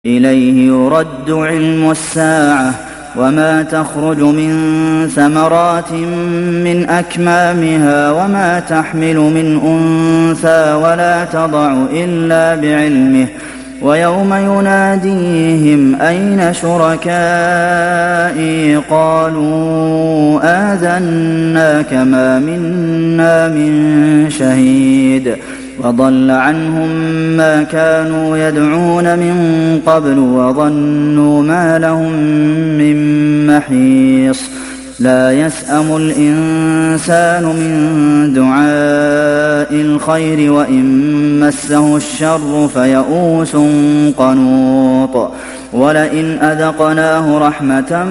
إليه يرد علم الساعة وما تخرج من ثمرات من أكمامها وما تحمل من أنثى ولا تضع إلا بعلمه ويوم يناديهم أين شركائي قالوا آذناك ما منا من شهيد وضل عنهم ما كانوا يدعون من قبل وظنوا ما لهم من محيص لا يسأم الإنسان من دعاء الخير وإن مسه الشر فيئوس قنوط ولئن أذقناه رحمة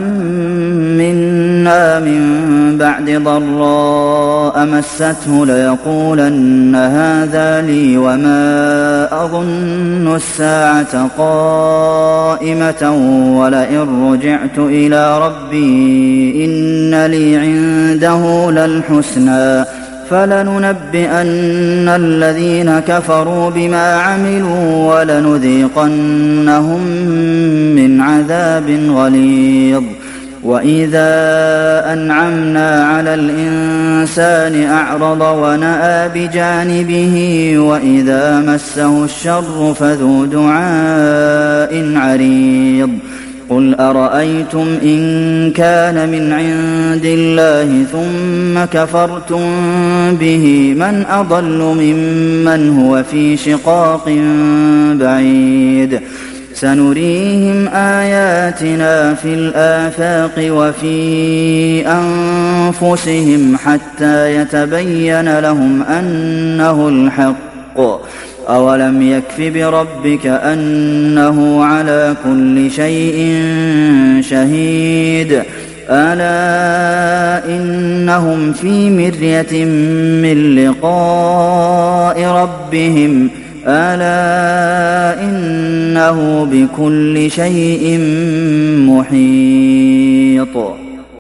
منا من بعد ضراء مسته ليقولن هذا لي وما أظن الساعة قائمة ولئن رجعت إلى ربي إن لي عنده للحسنى فلننبئن الذين كفروا بما عملوا ولنذيقنهم من عذاب غليظ وإذا أنعمنا على الإنسان أعرض ونأى بجانبه وإذا مسه الشر فذو دعاء عريض قل أرأيتم إن كان من عند الله ثم كفرتم به من أضل ممن هو في شقاق بعيد سنريهم آياتنا في الآفاق وفي أنفسهم حتى يتبين لهم أنه الحق أولم يكف بربك أنه على كل شيء شهيد ألا إنهم في مرية من لقاء ربهم ألا إنه بكل شيء محيط